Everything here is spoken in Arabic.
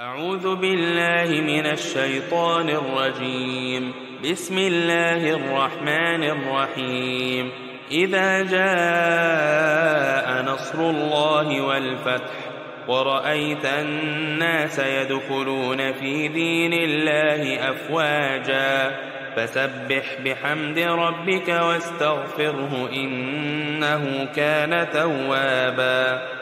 أعوذ بالله من الشيطان الرجيم. بسم الله الرحمن الرحيم. إذا جاء نصر الله والفتح ورأيت الناس يدخلون في دين الله أفواجا فسبح بحمد ربك واستغفره إنه كان توابا.